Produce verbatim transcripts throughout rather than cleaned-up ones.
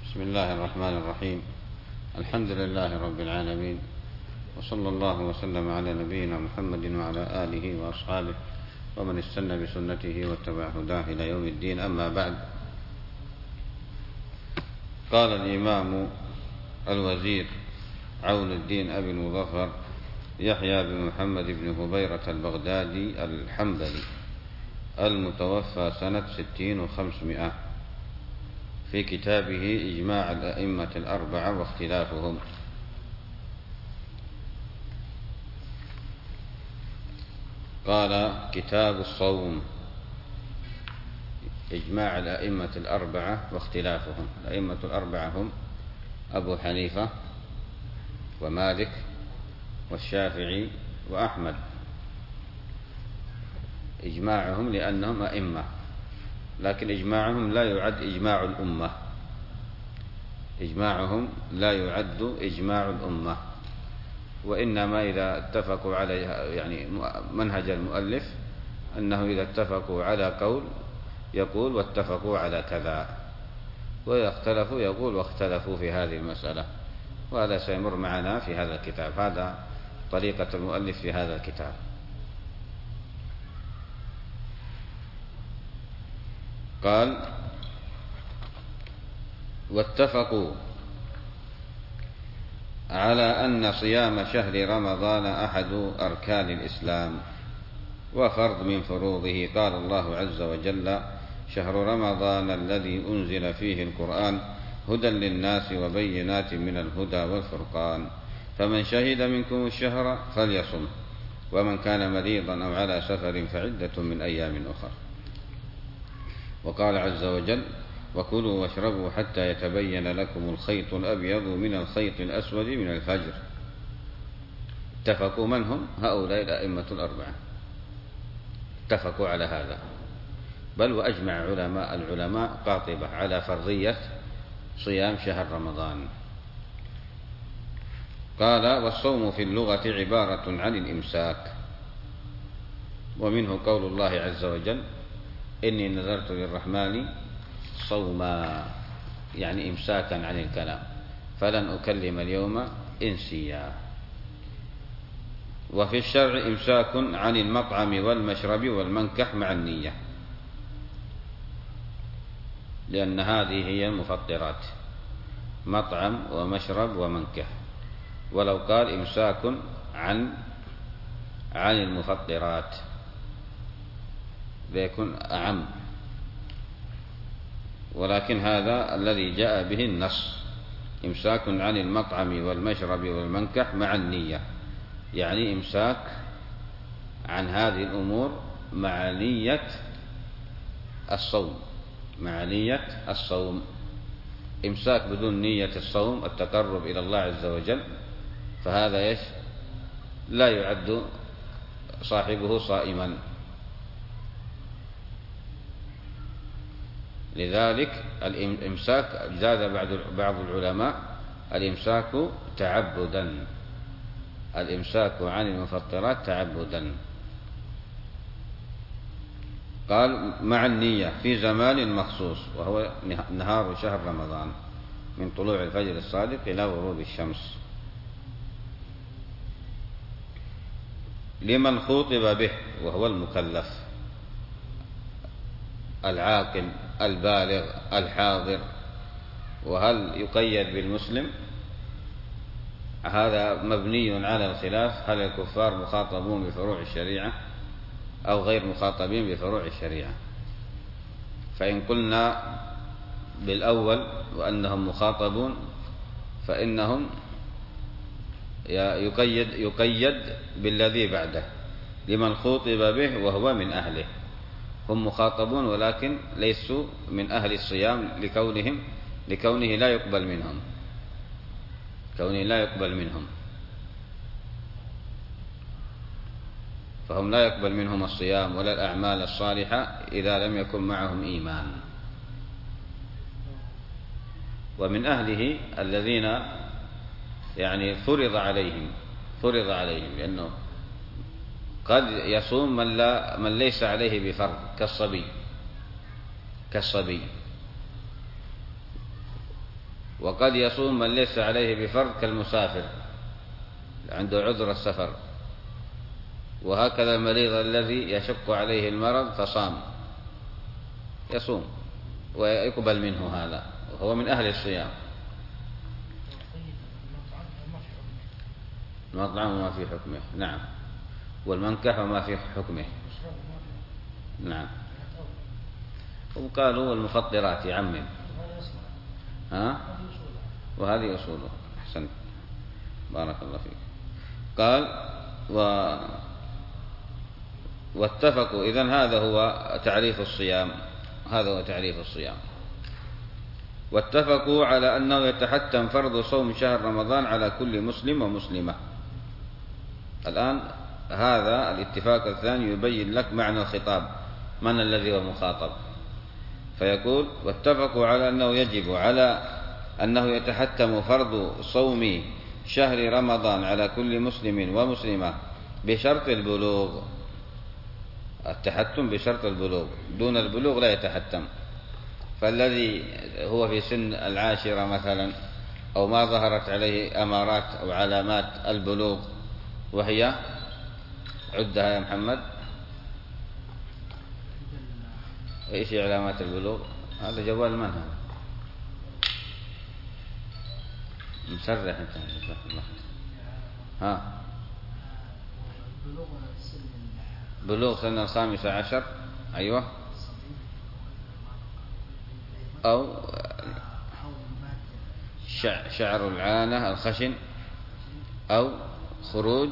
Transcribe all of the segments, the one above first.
بسم الله الرحمن الرحيم. الحمد لله رب العالمين، وصلى الله وسلم على نبينا محمد وعلى آله وأصحابه ومن استنى بسنته واتبع هداه إلى يوم الدين. أما بعد، قال الإمام الوزير عون الدين أبي المظفر يحيى بن محمد بن هبيرة البغدادي الحنبلي المتوفى سنة ستين وخمسمائة في كتابه إجماع الأئمة الأربعة واختلافهم. قال: كتاب الصوم، إجماع الأئمة الأربعة واختلافهم. الأئمة الأربعة هم أبو حنيفة ومالك والشافعي وأحمد، إجماعهم لأنهم أئمة، لكن إجماعهم لا يعد إجماع الأمة، إجماعهم لا يعد إجماع الأمة، وإنما إذا اتفقوا على يعني منهج المؤلف أنه إذا اتفقوا على قول يقول واتفقوا على كذا، وإذا اختلفوا يقول واختلفوا في هذه المسألة، وهذا سيمر معنا في هذا الكتاب. هذا طريقة المؤلف في هذا الكتاب. قال: واتفقوا على أن صيام شهر رمضان أحد أركان الإسلام وفرض من فروضه. قال الله عز وجل: شهر رمضان الذي أنزل فيه القرآن هدى للناس وبينات من الهدى والفرقان، فمن شهد منكم الشهر فليصم، ومن كان مريضا أو على سفر فعدة من أيام أخر. وقال عز وجل: وكلوا واشربوا حتى يتبين لكم الخيط الأبيض من الخيط الأسود من الفجر. اتفقوا من هم؟ هؤلاء الأئمة الأربعة اتفقوا على هذا، بل وأجمع علماء العلماء قاطبة على فرضية صيام شهر رمضان. قال: والصوم في اللغة عبارة عن الإمساك، ومنه قول الله عز وجل: إني نذرت للرحمن صوما، يعني إمساكا عن الكلام، فلن أكلم اليوم إنسيا. وفي الشرع إمساك عن المطعم والمشرب والمنكح مع النية، لأن هذه هي المفطرات: مطعم ومشرب ومنكح. ولو قال إمساك عن عن المفطرات ليكون أعم، ولكن هذا الذي جاء به النص: إمساك عن المطعم والمشرب والمنكح مع النية، يعني إمساك عن هذه الأمور مع نية الصوم، مع نية الصوم. إمساك بدون نية الصوم التقرب إلى الله عز وجل فهذا يش لا يعد صاحبه صائما. لذلك الإمساك زاد بعض العلماء الإمساك تعبدا، الإمساك عن المفطرات تعبدا. قال: مع النية في زمان مخصوص، وهو نهار شهر رمضان من طلوع الفجر الصادق إلى غروب الشمس، لمن خوطب به، وهو المكلف العاقل البالغ الحاضر. وهل يقيد بالمسلم؟ هذا مبني على الخلاف: هل الكفار مخاطبون بفروع الشريعة أو غير مخاطبين بفروع الشريعة؟ فإن قلنا بالأول وأنهم مخاطبون فإنهم يقيد, يقيد بالذي بعده: لمن خوطب به وهو من أهله. هم مخاطبون ولكن ليسوا من أهل الصيام لكونهم لكونه لا يقبل منهم كونه لا يقبل منهم فهم لا يقبل منهم الصيام ولا الأعمال الصالحة إذا لم يكن معهم إيمان. ومن أهله الذين يعني فرض عليهم فرض عليهم لأنه قد يصوم من, لا من ليس عليه بفرض كالصبي كالصبي وقد يصوم من ليس عليه بفرض كالمسافر عنده عذر السفر، وهكذا المريض الذي يشق عليه المرض فصام يصوم ويقبل منه هذا وهو من أهل الصيام. المطعم وما في حكمه، نعم، والمنكح وما في حكمه، نعم. وقالوا المفطرات يعمم، ها، وهذه أصوله. أحسنت، بارك الله فيك. قال و... واتفقوا. إذن هذا هو تعريف الصيام، هذا هو تعريف الصيام. واتفقوا على أنه يتحتم فرض صوم شهر رمضان على كل مسلم ومسلمة. الآن هذا الاتفاق الثاني يبين لك معنى الخطاب، من الذي هو مخاطب. فيقول واتفقوا على أنه يجب على أنه يتحتم فرض صوم شهر رمضان على كل مسلم ومسلمة بشرط البلوغ. التحتم بشرط البلوغ، دون البلوغ لا يتحتم. فالذي هو في سن العاشرة مثلا، أو ما ظهرت عليه أمارات أو علامات البلوغ، وهي عدها يا محمد، ايش علامات البلوغ؟ هذا جوال من هذا؟ مسرح انت، الله. ها، بلوغ سن الخامسة عشر، ايوه، او شعر العانة الخشن، او خروج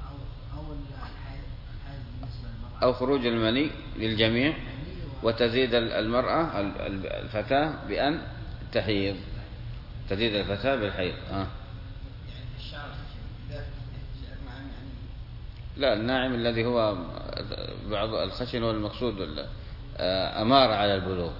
او خروج المني للجميع، وتزيد المرأة الفتاة بأن تحيض، تزيد الفتاة بالحيض. آه. لا، الناعم الذي هو بعض الخشن والمقصود أمارة على البلوغ،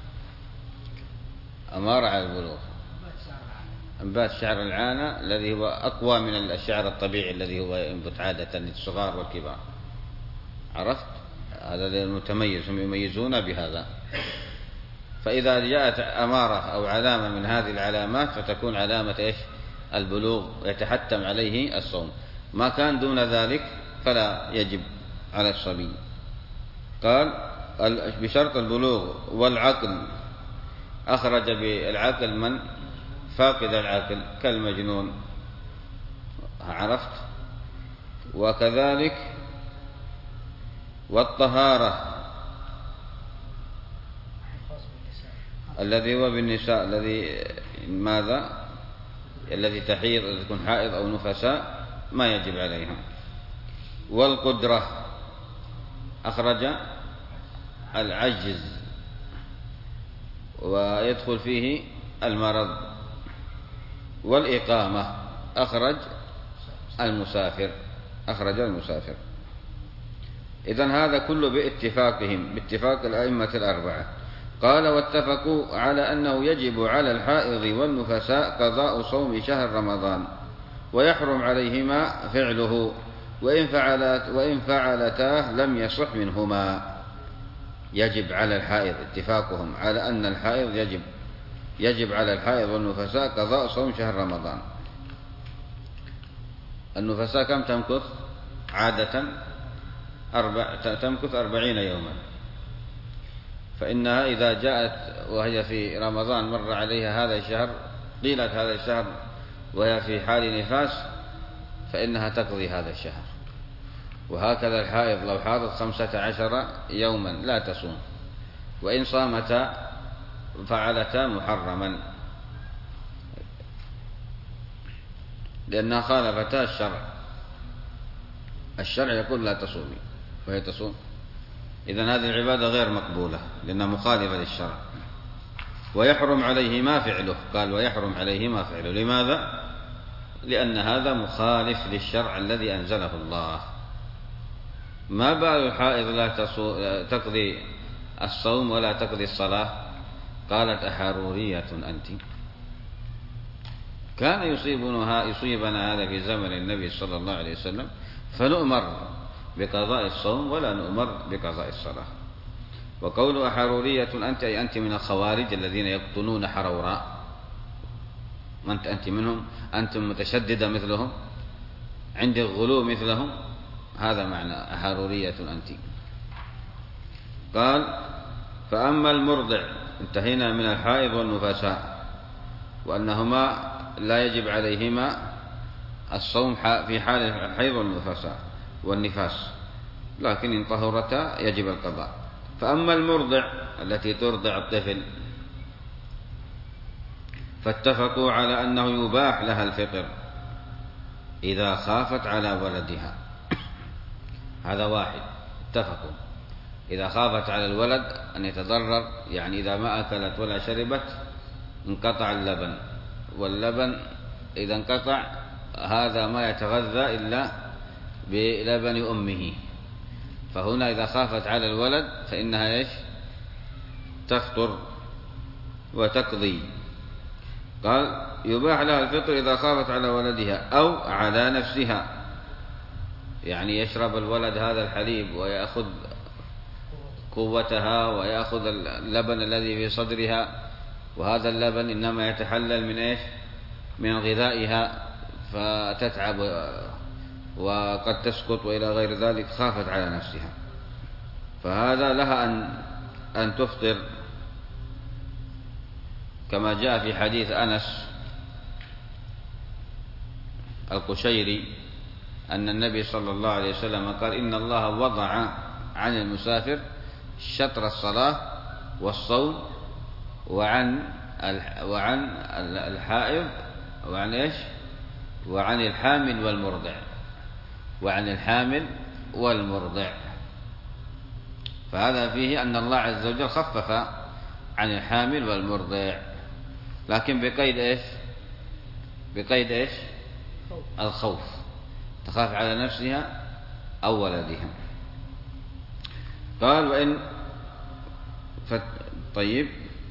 أمارة على البلوغ. أنبات شعر العانة الذي هو أقوى من الشعر الطبيعي الذي هو ينبت عادة للصغار والكبار. عرفت؟ هذا المتميز، هم يميزون بهذا. فإذا جاءت أمارة أو علامة من هذه العلامات فتكون علامة إيش؟ البلوغ، يتحتم عليه الصوم. ما كان دون ذلك فلا يجب على الصبي. قال بشرط البلوغ والعقل. أخرج بالعقل من فاقد العقل كالمجنون، عرفت؟ وكذلك والطهارة الذي هو بالنساء، الذي ماذا؟ الذي تحيض، الذي تكون حائض أو نفساء ما يجب عليهم. والقدرة أخرج العجز، ويدخل فيه المرض. والإقامة أخرج المسافر، أخرج المسافر. إذن هذا كله باتفاقهم، باتفاق الأئمة الأربعة. قال واتفقوا على أنه يجب على الحائض والنفساء قضاء صوم شهر رمضان، ويحرم عليهما فعله، وإن فعلت وإن فعلتاه لم يصح منهما. يجب على الحائض، اتفاقهم على أن الحائض يجب يجب على الحائض والنفساء قضاء صوم شهر رمضان. النفساء كم تمكث عادة؟ أربع تمكث أربعين يوما. فإنها إذا جاءت وهي في رمضان مر عليها هذا الشهر، طيلة هذا الشهر وهي في حال نفاس، فإنها تقضي هذا الشهر. وهكذا الحائض لو حاضت خمسة عشر يوما لا تصوم، وإن صامتا فعلتا محرما، لأنها خالفتا الشرع. الشرع يقول لا تصومي وهي تصوم، إذن هذه العبادة غير مقبولة لأنها مخالفة للشرع. ويحرم عليه ما فعله، قال ويحرم عليه ما فعله. لماذا؟ لأن هذا مخالف للشرع الذي أنزله الله. ما بال الحائض لا تقضي الصوم ولا تقضي الصلاة؟ قالت أحرورية أنت؟ كان يصيبنا يصيبنا هذا في زمن النبي صلى الله عليه وسلم، فنؤمر بقضاء الصوم ولا نؤمر بقضاء الصلاة. وقول أحرورية أنت أي أنت من الخوارج الذين يقتلون حروراء، ما أنت أنت منهم؟ أنتم متشددة مثلهم؟ عندي الغلو مثلهم؟ هذا معنى حرورية أنت. قال فأما المرضع، انتهينا من الحائض والنفساء وأنهما لا يجب عليهما الصوم في حال الحيض والنفساء والنفاس، لكن إن طهرتا يجب القضاء. فأما المرضع التي ترضع الطفل فاتفقوا على أنه يباح لها الفطر إذا خافت على ولدها. هذا واحد، اتفقوا إذا خافت على الولد أن يتضرر، يعني إذا ما أكلت ولا شربت انقطع اللبن، واللبن إذا انقطع هذا ما يتغذى إلا بلبن أمه، فهنا إذا خافت على الولد فإنها إيش؟ تفطر وتقضي. قال يباح لها الفطر إذا خافت على ولدها أو على نفسها، يعني يشرب الولد هذا الحليب ويأخذ قوتها ويأخذ اللبن الذي في صدرها، وهذا اللبن إنما يتحلل من إيش؟ من غذائها، فتتعب وقد تسقط وإلى غير ذلك، خافت على نفسها، فهذا لها أن أن تفطر، كما جاء في حديث أنس القشيري أن النبي صلى الله عليه وسلم قال إن الله وضع عن المسافر شطر الصلاة والصوم وعن وعن الحائض وعن إيش؟ وعن الحامل والمرضع، وعن الحامل والمرضع. فهذا فيه أن الله عز وجل خفف عن الحامل والمرضع، لكن بقيد إيش؟ بقيد إيش؟ الخوف، تخاف على نفسها أو ولدها. قال وإن فت... طيب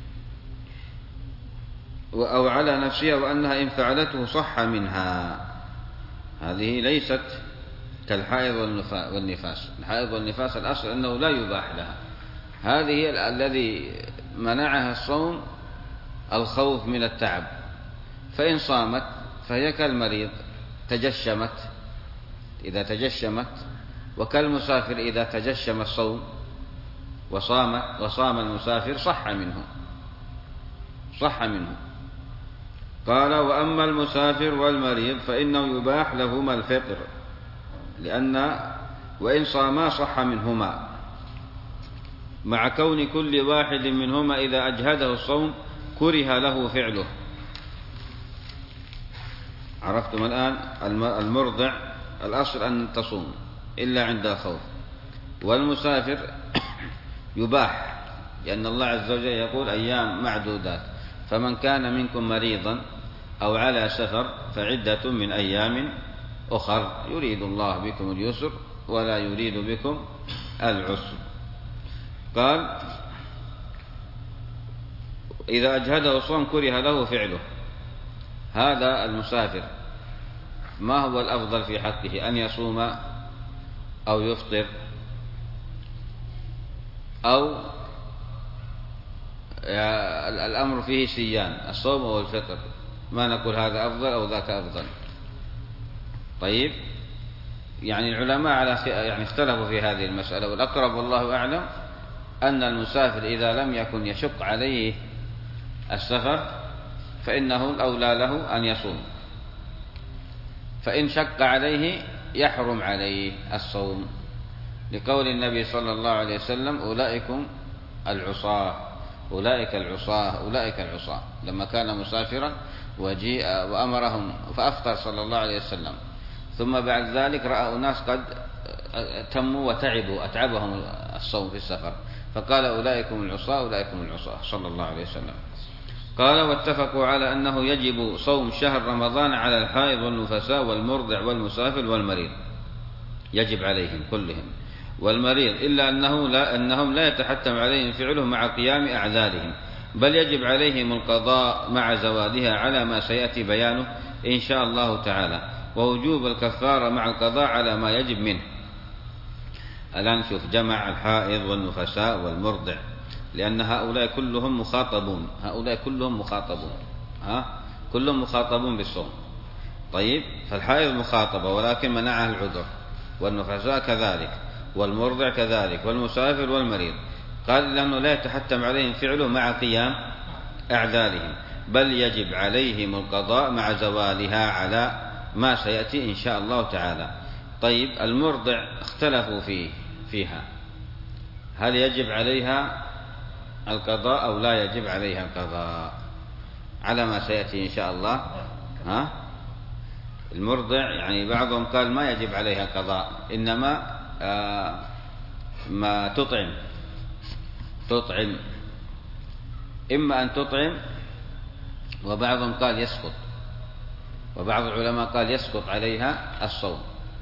أو على نفسها وأنها إن فعلته صح منها. هذه ليست كالحائض والنفاس. الحائض والنفاس الأصل أنه لا يباح لها، هذه الذي منعها الصوم الخوف من التعب، فإن صامت فهي كالمريض تجشمت إذا تجشمت، وكالمسافر إذا تجشم الصوم وصام وصام المسافر صح منه صح منه. قال وأما المسافر والمريض فإنه يباح لهما الفطر، لأن وإن صاما صح منهما، مع كون كل واحد منهما إذا أجهده الصوم كره له فعله. عرفتم الآن؟ المرضع الأصل أن تصوم إلا عند الخوف، والمسافر يباح لأن الله عز وجل يقول أيام معدودات، فمن كان منكم مريضا أو على سفر فعدة من أيام أخر يريد الله بكم اليسر ولا يريد بكم العسر. قال إذا أجهده الصوم كره له فعله. هذا المسافر ما هو الأفضل في حقه، أن يصوم أو يفطر أو الأمر فيه سيان، الصوم أو الفطر، ما نقول هذا أفضل أو ذاك أفضل. طيب يعني العلماء على يعني اختلفوا في هذه المسألة، والأقرب والله أعلم أن المسافر إذا لم يكن يشق عليه السفر فإنه الأولى له أن يصوم، فإن شق عليه يحرم عليه الصوم، لقول النبي صلى الله عليه وسلم أولئكم العصاة أولئك العصاة أولئك العصاة، لما كان مسافرا وجيء وأمرهم فأفطر صلى الله عليه وسلم، ثم بعد ذلك رأى أناس قد تموا وتعبوا أتعبهم الصوم في السفر، فقال أولئكم العصاة أولئكم العصاة صلى الله عليه وسلم. قال واتفقوا على أنه يجب صوم شهر رمضان على الحائض والنفساء والمرضع والمسافر والمريض، يجب عليهم كلهم، والمريض إلا أنه لا أنهم لا يتحتم عليهم فعله مع قيام أعذارهم، بل يجب عليهم القضاء مع زوادها على ما سيأتي بيانه إن شاء الله تعالى، ووجوب الكفارة مع القضاء على ما يجب منه. الآن نشوف جمع الحائض والنفساء والمرضع، لأن هؤلاء كلهم مخاطبون هؤلاء كلهم مخاطبون ها كلهم مخاطبون بالصوم. طيب، فالحائض مخاطبة ولكن منعها العذر، والنفساء كذلك، والمرضع كذلك، والمسافر والمريض. قال لأنه لا يتحتم عليهم فعله مع قيام أعذارهم، بل يجب عليهم القضاء مع زوالها على ما سيأتي إن شاء الله تعالى. طيب، المرضع اختلفوا فيه فيها هل يجب عليها القضاء أو لا يجب عليها القضاء على ما سيأتي إن شاء الله. ها؟ المرضع يعني بعضهم قال ما يجب عليها القضاء، إنما آه ما تطعم تطعم إما أن تطعم، وبعضهم قال يسقط، وبعض العلماء قال يسقط عليها الصوم.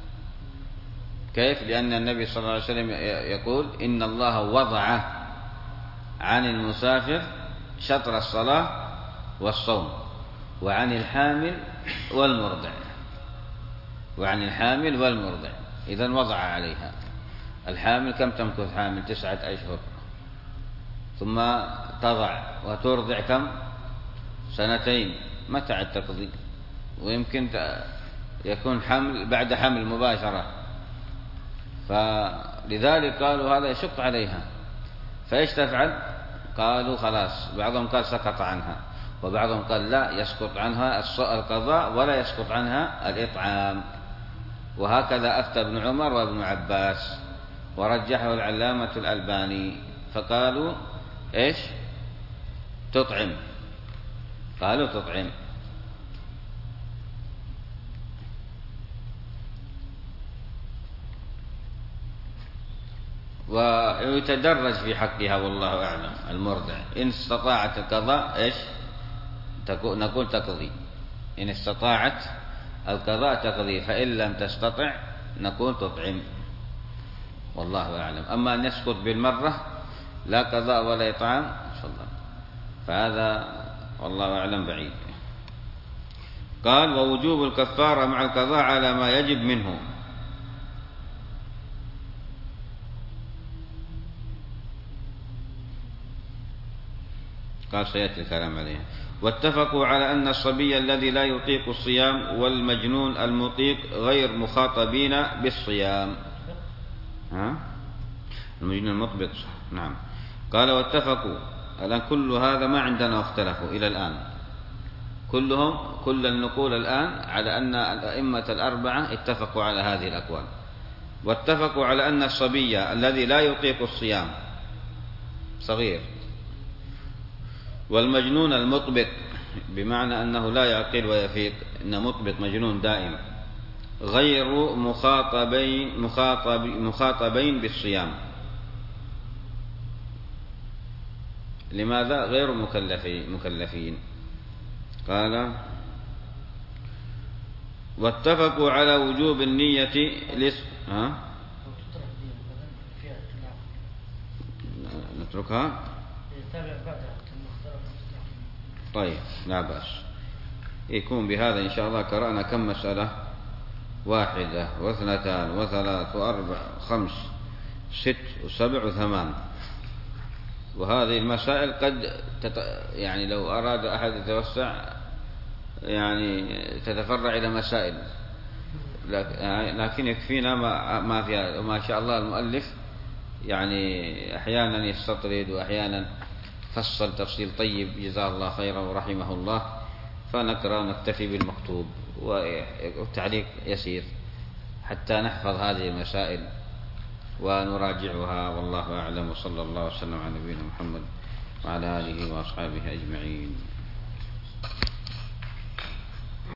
كيف؟ لأن النبي صلى الله عليه وسلم يقول إن الله وضع عن المسافر شطر الصلاة والصوم، وعن الحامل والمرضع، وعن الحامل والمرضع. إذن وضع عليها. الحامل كم تمكث حامل؟ تسعة أشهر، ثم تضع وترضع كم؟ سنتين. متى عد تقضي؟ ويمكن يكون حمل بعد حمل مباشرة، فلذلك قالوا هذا يشق عليها، فإيش تفعل؟ قالوا خلاص. بعضهم قال سقط عنها، وبعضهم قال لا، يسقط عنها القضاء ولا يسقط عنها الإطعام. وهكذا أفتى ابن عمر وابن عباس، ورجحه العلامة الألباني، فقالوا إيش؟ تطعم، قالوا تطعم. ويتدرج في حقها والله أعلم. المرضع إن استطاعت القضاء إيش؟ نقول تقضي، إن استطاعت القضاء تقضي، فإن لم تستطع نقول تطعم، والله أعلم. أما أن يسقط بالمرة لا قضاء ولا إطعام إن شاء الله، فهذا والله أعلم بعيد. قال ووجوب الكفارة مع القضاء على ما يجب منه. قال سيأتي الكلام عليها. واتفقوا على أن الصبي الذي لا يطيق الصيام والمجنون المطيق غير مخاطبين بالصيام. ها؟ المجنون المطبق، نعم. قال واتفقوا. الآن كل هذا ما عندنا واختلفوا إلى الآن، كلهم كل النقول الآن على أن الأئمة الأربعة اتفقوا على هذه الأقوال. واتفقوا على أن الصبي الذي لا يطيق الصيام صغير، والمجنون المطبق بمعنى أنه لا يعقل ويفيق، إن مطبق مجنون دائم، غير مخاطبين مخاطب مخاطبين بالصيام. لماذا غير مكلفين مكلفين؟ قال واتفقوا على وجوب النية لس... ها؟ نتركها. طيب لا بأس، يكون بهذا إن شاء الله قرأنا كم مسألة؟ واحدة واثنتان وثلاث وأربع خمس ست وسبع وثمان. وهذه المسائل قد تت... يعني لو أراد أحد يتوسع يعني تتفرع إلى مسائل، لكن يكفينا ما, ما فيها. وما شاء الله المؤلف يعني أحيانا يستطرد وأحيانا فصل تفصيل طيب، جزاه الله خيرا ورحمه الله. فنقرأ ونكتفي بالمكتوب، والتعليق يسير حتى نحفظ هذه المسائل ونراجعها، والله أعلم. وصلى الله وسلم على نبينا محمد وعلى آله وأصحابه أجمعين.